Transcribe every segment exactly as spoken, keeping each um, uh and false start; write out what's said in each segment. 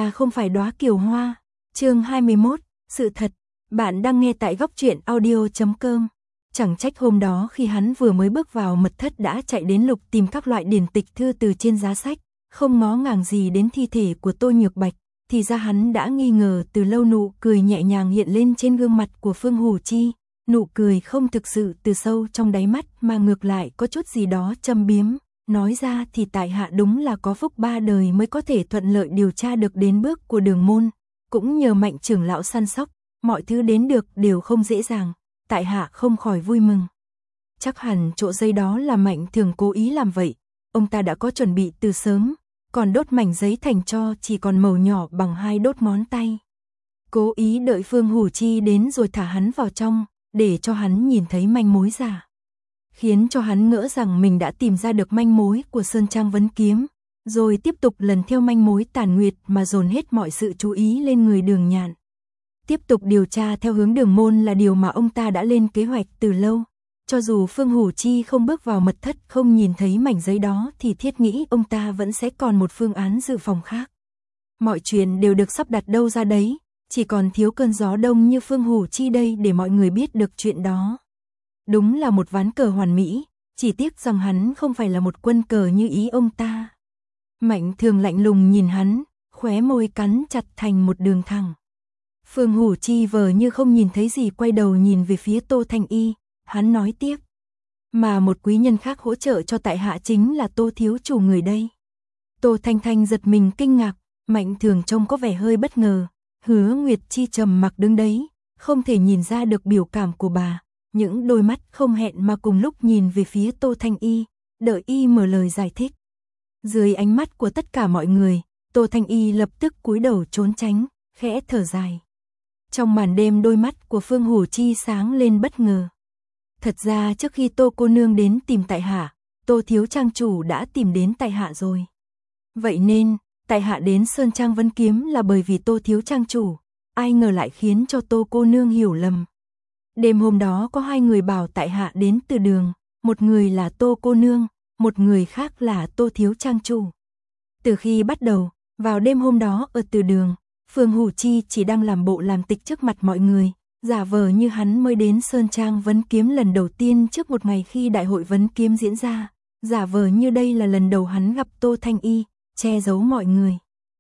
ta không phải đóa kiều hoa. Chương hai mươi mốt, sự thật. Bạn đang nghe tại góc truyện audio chấm com. Chẳng trách hôm đó khi hắn vừa mới bước vào mật thất đã chạy đến lục tìm các loại điển tịch thư từ trên giá sách, không ngó ngàng gì đến thi thể của Tô Nhược Bạch, thì ra hắn đã nghi ngờ từ lâu. Nụ cười nhẹ nhàng hiện lên trên gương mặt của Phương Hủ Chi, nụ cười không thực sự từ sâu trong đáy mắt mà ngược lại có chút gì đó châm biếm. Nói ra thì tại hạ đúng là có phúc ba đời mới có thể thuận lợi điều tra được đến bước của Đường môn, cũng nhờ Mạnh trưởng lão săn sóc, mọi thứ đến được đều không dễ dàng, tại hạ không khỏi vui mừng. Chắc hẳn chỗ giấy đó là Mạnh Thường cố ý làm vậy, ông ta đã có chuẩn bị từ sớm, còn đốt mảnh giấy thành tro chỉ còn màu nhỏ bằng hai đốt ngón tay. Cố ý đợi Phương Hủ Chi đến rồi thả hắn vào trong, để cho hắn nhìn thấy manh mối giả. Khiến cho hắn ngỡ rằng mình đã tìm ra được manh mối của Sơn Trang Vấn Kiếm, rồi tiếp tục lần theo manh mối Tàn Nguyệt mà dồn hết mọi sự chú ý lên người Đường Nhạn. Tiếp tục điều tra theo hướng Đường môn là điều mà ông ta đã lên kế hoạch từ lâu. Cho dù Phương Hủ Chi không bước vào mật thất không nhìn thấy mảnh giấy đó thì thiết nghĩ ông ta vẫn sẽ còn một phương án dự phòng khác. Mọi chuyện đều được sắp đặt đâu ra đấy, chỉ còn thiếu cơn gió đông như Phương Hủ Chi đây để mọi người biết được chuyện đó. Đúng là một ván cờ hoàn mỹ, chỉ tiếc rằng hắn không phải là một quân cờ như ý ông ta. Mạnh Thường lạnh lùng nhìn hắn, khóe môi cắn chặt thành một đường thẳng. Phương Hủ Chi vờ như không nhìn thấy gì, quay đầu nhìn về phía Tô Thanh Y, hắn nói tiếp. Mà một quý nhân khác hỗ trợ cho tại hạ chính là Tô thiếu chủ người đây. Tô Thanh Thanh giật mình kinh ngạc, Mạnh Thường trông có vẻ hơi bất ngờ. Hứa Nguyệt Chi trầm mặc đứng đấy, không thể nhìn ra được biểu cảm của bà. Những đôi mắt không hẹn mà cùng lúc nhìn về phía Tô Thanh Y, đợi y mở lời giải thích. Dưới ánh mắt của tất cả mọi người, Tô Thanh Y lập tức cúi đầu trốn tránh, khẽ thở dài. Trong màn đêm đôi mắt của Phương Hủ Chi sáng lên bất ngờ. Thật ra trước khi Tô cô nương đến tìm tại hạ, Tô thiếu trang chủ đã tìm đến tại hạ rồi. Vậy nên, tại hạ đến Sơn Trang Vấn Kiếm là bởi vì Tô thiếu trang chủ, ai ngờ lại khiến cho Tô cô nương hiểu lầm. Đêm hôm đó có hai người bảo tại hạ đến từ Đường, một người là Tô cô nương, một người khác là Tô thiếu trang chủ. Từ khi bắt đầu, vào đêm hôm đó ở Từ Đường, Phương Hủ Chi chỉ đang làm bộ làm tịch trước mặt mọi người, giả vờ như hắn mới đến Sơn Trang Vấn Kiếm lần đầu tiên trước một ngày khi đại hội Vấn Kiếm diễn ra, giả vờ như đây là lần đầu hắn gặp Tô Thanh Y, che giấu mọi người.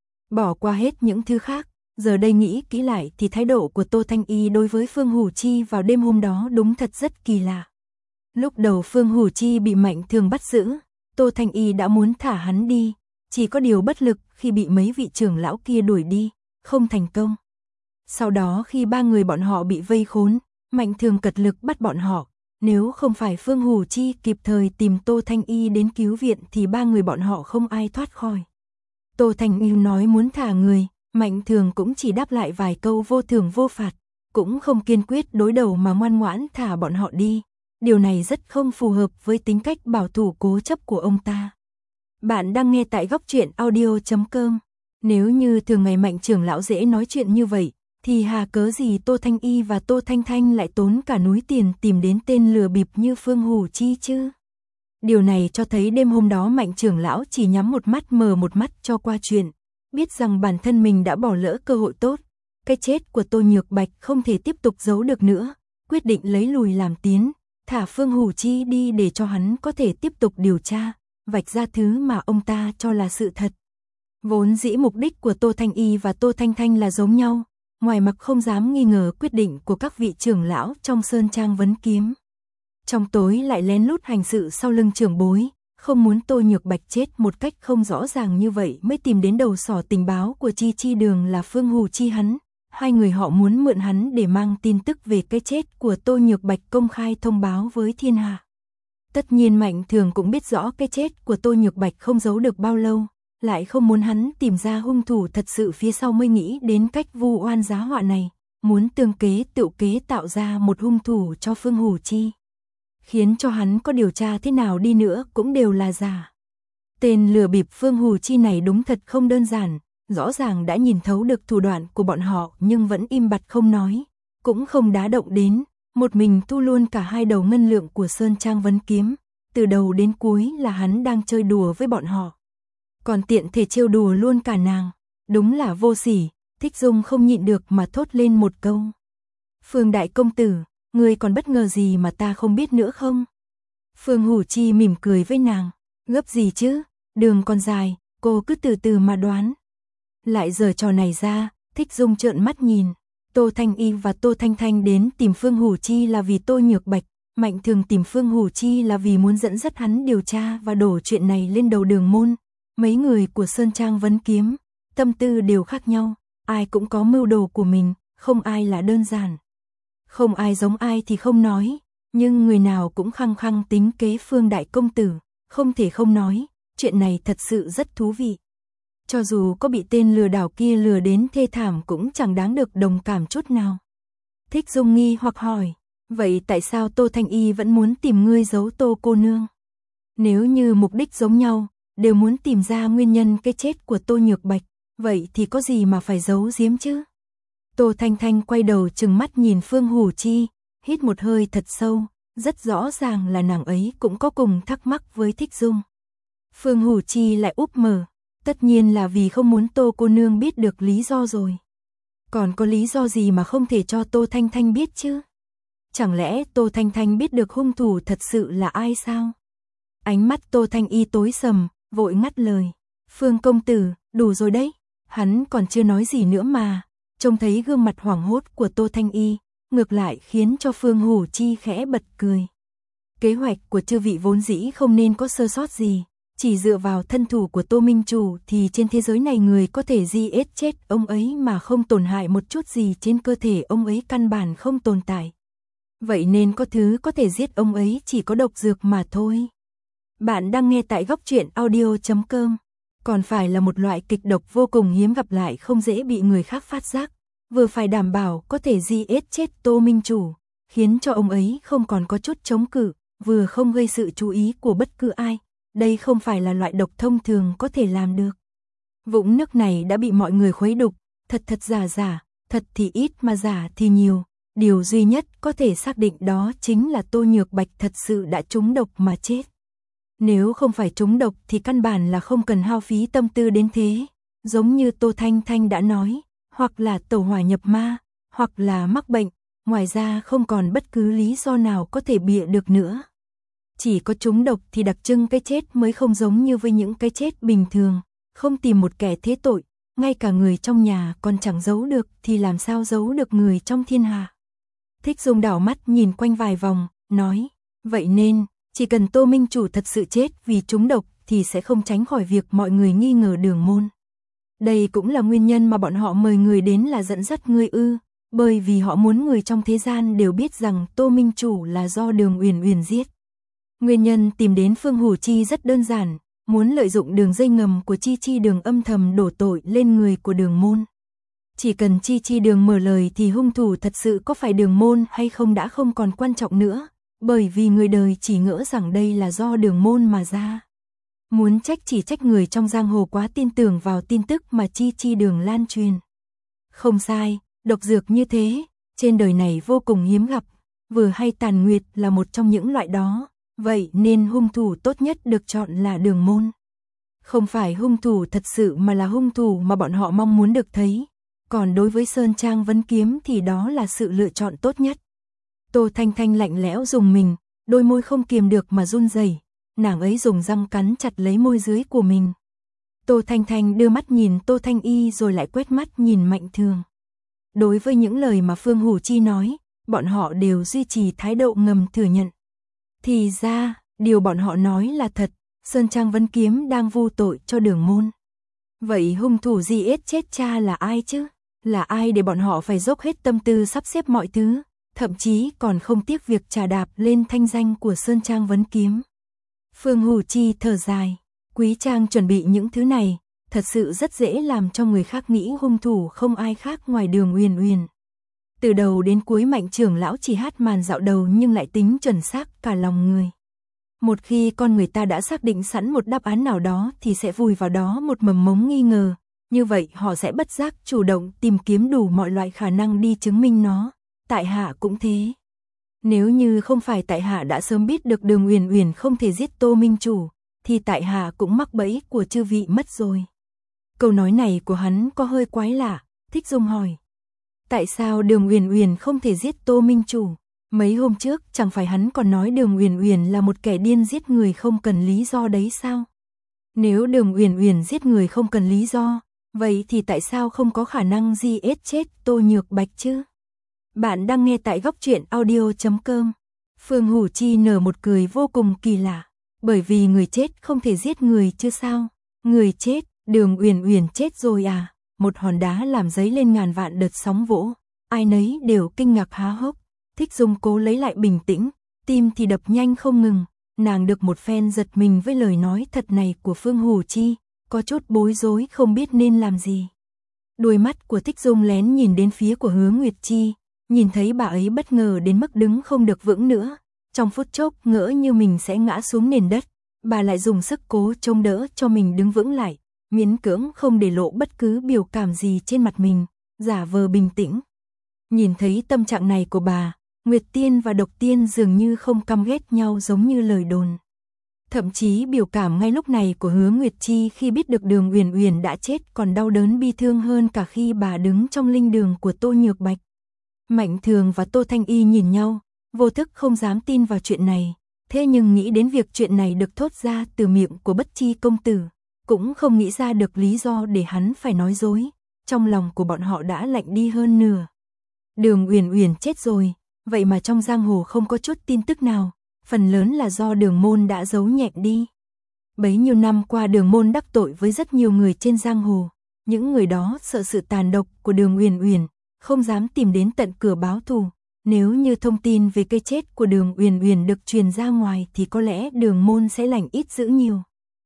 Bỏ qua hết những thứ khác, giờ đây nghĩ kỹ lại thì thái độ của Tô Thanh Y đối với Phương Hủ Chi vào đêm hôm đó đúng thật rất kỳ lạ. Lúc đầu Phương Hủ Chi bị Mạnh Thường bắt giữ, Tô Thanh Y đã muốn thả hắn đi, chỉ có điều bất lực khi bị mấy vị trưởng lão kia đuổi đi, không thành công. Sau đó khi ba người bọn họ bị vây khốn, Mạnh Thường cật lực bắt bọn họ, nếu không phải Phương Hủ Chi kịp thời tìm Tô Thanh Y đến cứu viện thì ba người bọn họ không ai thoát khỏi. Tô Thanh Y nói muốn thả người, Mạnh Thường cũng chỉ đáp lại vài câu vô thưởng vô phạt, cũng không kiên quyết đối đầu mà ngoan ngoãn thả bọn họ đi. Điều này rất không phù hợp với tính cách bảo thủ cố chấp của ông ta. Bạn đang nghe tại góc truyện audio chấm com. Nếu như thường ngày Mạnh trưởng lão dễ nói chuyện như vậy, thì hà cớ gì Tô Thanh Y và Tô Thanh Thanh lại tốn cả núi tiền tìm đến tên lừa bịp như Phương Hủ Chi chứ? Điều này cho thấy đêm hôm đó Mạnh trưởng lão chỉ nhắm một mắt mờ một mắt cho qua chuyện, biết rằng bản thân mình đã bỏ lỡ cơ hội tốt. Cái chết của Tô Nhược Bạch không thể tiếp tục giấu được nữa, quyết định lấy lùi làm tiến, thả Phương Hủ Chi đi để cho hắn có thể tiếp tục điều tra, vạch ra thứ mà ông ta cho là sự thật. Vốn dĩ mục đích của Tô Thanh Y và Tô Thanh Thanh là giống nhau, ngoài mặt không dám nghi ngờ quyết định của các vị trưởng lão trong Sơn Trang Vấn Kiếm. Trong tối lại lén lút hành sự sau lưng trưởng bối, không muốn Tô Nhược Bạch chết một cách không rõ ràng như vậy mới tìm đến đầu sỏ tình báo của Chi Chi Đường là Phương Hủ Chi hắn. Hai người họ muốn mượn hắn để mang tin tức về cái chết của Tô Nhược Bạch công khai thông báo với thiên hạ. Tất nhiên Mạnh Thường cũng biết rõ cái chết của Tô Nhược Bạch không giấu được bao lâu, lại không muốn hắn tìm ra hung thủ thật sự phía sau mới nghĩ đến cách vu oan giá họa này, muốn tương kế tự kế tạo ra một hung thủ cho Phương Hủ Chi. Khiến cho hắn có điều tra thế nào đi nữa cũng đều là giả. Tên lừa bịp Phương Hủ Chi này đúng thật không đơn giản, rõ ràng đã nhìn thấu được thủ đoạn của bọn họ nhưng vẫn im bặt không nói, cũng không đá động đến, một mình thu luôn cả hai đầu ngân lượng của Sơn Trang Vấn Kiếm, từ đầu đến cuối là hắn đang chơi đùa với bọn họ. Còn tiện thể trêu đùa luôn cả nàng, Đúng là vô sỉ, Thích Dung không nhịn được mà thốt lên một câu. Phương đại công tử, ngươi còn bất ngờ gì mà ta không biết nữa không? Phương Hủ Chi mỉm cười với nàng, gấp gì chứ, đường còn dài, cô cứ từ từ mà đoán. Lại giờ trò này ra, Thích Dung trợn mắt nhìn, Tô Thanh Y và Tô Thanh Thanh đến tìm Phương Hủ Chi là vì Tô Nhược Bạch, Mạnh Thường tìm Phương Hủ Chi là vì muốn dẫn dắt hắn điều tra và đổ chuyện này lên đầu Đường Môn. Mấy người của Sơn Trang Vấn Kiếm, tâm tư đều khác nhau, ai cũng có mưu đồ của mình, không ai là đơn giản. Không ai giống ai thì không nói, nhưng người nào cũng khăng khăng tính kế Phương đại công tử, không thể không nói, chuyện này thật sự rất thú vị. Cho dù có bị tên lừa đảo kia lừa đến thê thảm cũng chẳng đáng được đồng cảm chút nào. Thích Dung nghi hoặc hỏi, vậy tại sao Tô Thanh Y vẫn muốn tìm ngươi giấu Tô cô nương? Nếu như mục đích giống nhau, đều muốn tìm ra nguyên nhân cái chết của Tô Nhược Bạch, vậy thì có gì mà phải giấu giếm chứ? Tô Thanh Thanh quay đầu trừng mắt nhìn Phương Hủ Chi, hít một hơi thật sâu, rất rõ ràng là nàng ấy cũng có cùng thắc mắc với Thích Dung. Phương Hủ Chi lại úp mở, tất nhiên là vì không muốn Tô cô nương biết được lý do rồi. Còn có lý do gì mà không thể cho Tô Thanh Thanh biết chứ? Chẳng lẽ Tô Thanh Thanh biết được hung thủ thật sự là ai sao? Ánh mắt Tô Thanh Y tối sầm, vội ngắt lời. Phương công tử, đủ rồi đấy. Hắn còn chưa nói gì nữa mà. Trông thấy gương mặt hoảng hốt của Tô Thanh Y, ngược lại khiến cho Phương Hủ Chi khẽ bật cười. Kế hoạch của chư vị vốn dĩ không nên có sơ sót gì. Chỉ dựa vào thân thủ của Tô Minh Chủ thì trên thế giới này người có thể giết chết ông ấy mà không tổn hại một chút gì trên cơ thể ông ấy căn bản không tồn tại. Vậy nên có thứ có thể giết ông ấy chỉ có độc dược mà thôi. Bạn đang nghe tại góc truyện audio chấm com. Còn phải là một loại kịch độc vô cùng hiếm gặp lại không dễ bị người khác phát giác. Vừa phải đảm bảo có thể giết chết Tô Minh Chủ, khiến cho ông ấy không còn có chút chống cự, vừa không gây sự chú ý của bất cứ ai. Đây không phải là loại độc thông thường có thể làm được. Vũng nước này đã bị mọi người khuấy đục, thật thật giả giả, thật thì ít mà giả thì nhiều. Điều duy nhất có thể xác định đó chính là Tô Nhược Bạch thật sự đã trúng độc mà chết. Nếu không phải trúng độc thì căn bản là không cần hao phí tâm tư đến thế. Giống như Tô Thanh Thanh đã nói, hoặc là tẩu hỏa nhập ma, hoặc là mắc bệnh, ngoài ra không còn bất cứ lý do nào có thể bịa được nữa. Chỉ có trúng độc thì đặc trưng cái chết mới không giống như với những cái chết bình thường, không tìm một kẻ thế tội, ngay cả người trong nhà còn chẳng giấu được thì làm sao giấu được người trong thiên hạ. Thích Dung đảo mắt nhìn quanh vài vòng, nói, vậy nên, chỉ cần Tô Minh Chủ thật sự chết vì trúng độc thì sẽ không tránh khỏi việc mọi người nghi ngờ Đường Môn. Đây cũng là nguyên nhân mà bọn họ mời người đến là dẫn dắt ngươi ư, bởi vì họ muốn người trong thế gian đều biết rằng Tô Minh Chủ là do Đường Uyển Uyển giết. Nguyên nhân tìm đến Phương Hủ Chi rất đơn giản, muốn lợi dụng đường dây ngầm của Chi Chi Đường âm thầm đổ tội lên người của Đường Môn. Chỉ cần Chi Chi Đường mở lời thì hung thủ thật sự có phải Đường Môn hay không đã không còn quan trọng nữa, bởi vì người đời chỉ ngỡ rằng đây là do Đường Môn mà ra. Muốn trách chỉ trách người trong giang hồ quá tin tưởng vào tin tức mà Chi Chi Đường lan truyền. Không sai, độc dược như thế, trên đời này vô cùng hiếm gặp, vừa hay Tàn Nguyệt là một trong những loại đó. Vậy nên hung thủ tốt nhất được chọn là Đường Môn. Không phải hung thủ thật sự mà là hung thủ mà bọn họ mong muốn được thấy. Còn đối với Sơn Trang Vấn Kiếm thì đó là sự lựa chọn tốt nhất. Tô Thanh Thanh lạnh lẽo dùng mình, đôi môi không kiềm được mà run rẩy. Nàng ấy dùng răng cắn chặt lấy môi dưới của mình. Tô Thanh Thanh đưa mắt nhìn Tô Thanh Y rồi lại quét mắt nhìn Mạnh Thường. Đối với những lời mà Phương Hủ Chi nói, bọn họ đều duy trì thái độ ngầm thừa nhận. Thì ra, điều bọn họ nói là thật, Sơn Trang Vấn Kiếm đang vu tội cho Đường Môn. Vậy hung thủ giết chết cha là ai chứ? Là ai để bọn họ phải dốc hết tâm tư sắp xếp mọi thứ, thậm chí còn không tiếc việc trà đạp lên thanh danh của Sơn Trang Vấn Kiếm. Phương Hủ Chi thở dài, Quý Trang chuẩn bị những thứ này, thật sự rất dễ làm cho người khác nghĩ hung thủ không ai khác ngoài Đường Uyển Uyển. Từ đầu đến cuối Mạnh trưởng lão chỉ hát màn dạo đầu nhưng lại tính chuẩn xác cả lòng người. Một khi con người ta đã xác định sẵn một đáp án nào đó thì sẽ vùi vào đó một mầm mống nghi ngờ, như vậy họ sẽ bất giác chủ động tìm kiếm đủ mọi loại khả năng đi chứng minh nó. Tại hạ cũng thế. Nếu như không phải tại hạ đã sớm biết được Đường Uyển Uyển không thể giết Tô Minh Chủ, thì tại hạ cũng mắc bẫy của chư vị mất rồi. Câu nói này của hắn có hơi quái lạ, Thích Dung hỏi. Tại sao Đường Uyển Uyển không thể giết Tô Minh Chủ? Mấy hôm trước chẳng phải hắn còn nói Đường Uyển Uyển là một kẻ điên giết người không cần lý do đấy sao? Nếu Đường Uyển Uyển giết người không cần lý do, vậy thì tại sao không có khả năng giết chết Tô Nhược Bạch chứ? Bạn đang nghe tại góc truyện audio chấm com. Phương Hủ Chi nở một cười vô cùng kỳ lạ, bởi vì người chết không thể giết người chứ sao? Người chết, Đường Uyển Uyển chết rồi à? Một hòn đá làm dấy lên ngàn vạn đợt sóng vỗ, ai nấy đều kinh ngạc há hốc. Thích Dung cố lấy lại bình tĩnh, tim thì đập nhanh không ngừng, nàng được một phen giật mình với lời nói thật này của Phương Hủ Chi, có chút bối rối không biết nên làm gì. Đôi mắt của Thích Dung lén nhìn đến phía của Hứa Nguyệt Chi, nhìn thấy bà ấy bất ngờ đến mức đứng không được vững nữa, trong phút chốc ngỡ như mình sẽ ngã xuống nền đất, bà lại dùng sức cố chống đỡ cho mình đứng vững lại, miễn cưỡng không để lộ bất cứ biểu cảm gì trên mặt mình, giả vờ bình tĩnh. Nhìn thấy tâm trạng này của bà, Nguyệt Tiên và Độc Tiên dường như không căm ghét nhau giống như lời đồn. Thậm chí biểu cảm ngay lúc này của Hứa Nguyệt Chi khi biết được Đường Uyển Uyển đã chết còn đau đớn bi thương hơn cả khi bà đứng trong linh đường của Tô Nhược Bạch. Mạnh Thường và Tô Thanh Y nhìn nhau, vô thức không dám tin vào chuyện này, thế nhưng nghĩ đến việc chuyện này được thốt ra từ miệng của Bất Chi công tử, cũng không nghĩ ra được lý do để hắn phải nói dối, trong lòng của bọn họ đã lạnh đi hơn nửa. Đường Uyển Uyển chết rồi, vậy mà trong giang hồ không có chút tin tức nào, phần lớn là do Đường môn đã giấu nhẹm đi. Bấy nhiêu năm qua Đường môn đắc tội với rất nhiều người trên giang hồ, những người đó sợ sự tàn độc của Đường Uyển Uyển, không dám tìm đến tận cửa báo thù. Nếu như thông tin về cái chết của Đường Uyển Uyển được truyền ra ngoài thì có lẽ Đường môn sẽ lành ít dữ nhiều.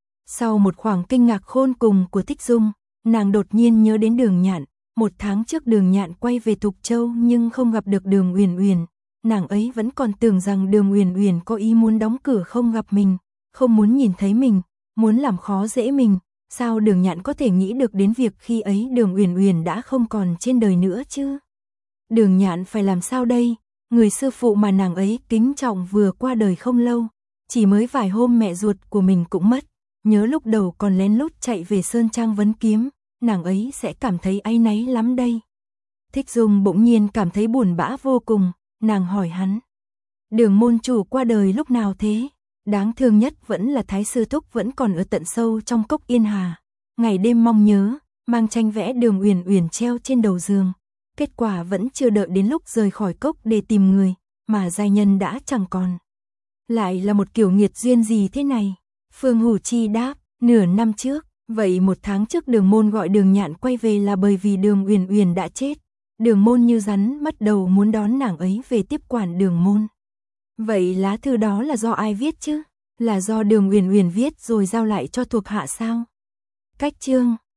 Sau một khoảng kinh ngạc khôn cùng của Thích Dung, nàng đột nhiên nhớ đến Đường Nhạn. Một tháng trước Đường Nhạn quay về Thục Châu nhưng không gặp được Đường Uyển Uyển, nàng ấy vẫn còn tưởng rằng Đường Uyển Uyển có ý muốn đóng cửa không gặp mình, không muốn nhìn thấy mình, muốn làm khó dễ mình. Sao Đường Nhạn có thể nghĩ được đến việc khi ấy Đường Uyển Uyển đã không còn trên đời nữa chứ? Đường Nhạn phải làm sao đây? Người sư phụ mà nàng ấy kính trọng vừa qua đời không lâu, chỉ mới vài hôm mẹ ruột của mình cũng mất, nhớ lúc đầu còn lén lút chạy về Sơn Trang vấn kiếm, nàng ấy sẽ cảm thấy áy náy lắm đây. Thích Dung bỗng nhiên cảm thấy buồn bã vô cùng, nàng hỏi hắn. Đường môn chủ qua đời lúc nào thế? Đáng thương nhất vẫn là Thái Sư Thúc vẫn còn ở tận sâu trong cốc Yên Hà, ngày đêm mong nhớ, mang tranh vẽ Đường Uyển Uyển treo trên đầu giường. Kết quả vẫn chưa đợi đến lúc rời khỏi cốc để tìm người, mà giai nhân đã chẳng còn. Lại là một kiểu nghiệt duyên gì thế này? Phương Hủ Chi đáp, nửa năm trước, vậy một tháng trước Đường môn gọi Đường Nhạn quay về là bởi vì Đường Uyển Uyển đã chết. Đường môn như rắn mất đầu muốn đón nàng ấy về tiếp quản Đường môn. Vậy lá thư đó là do ai viết chứ? Là do Đường Uyển Uyển viết rồi giao lại cho thuộc hạ sao? Cách chương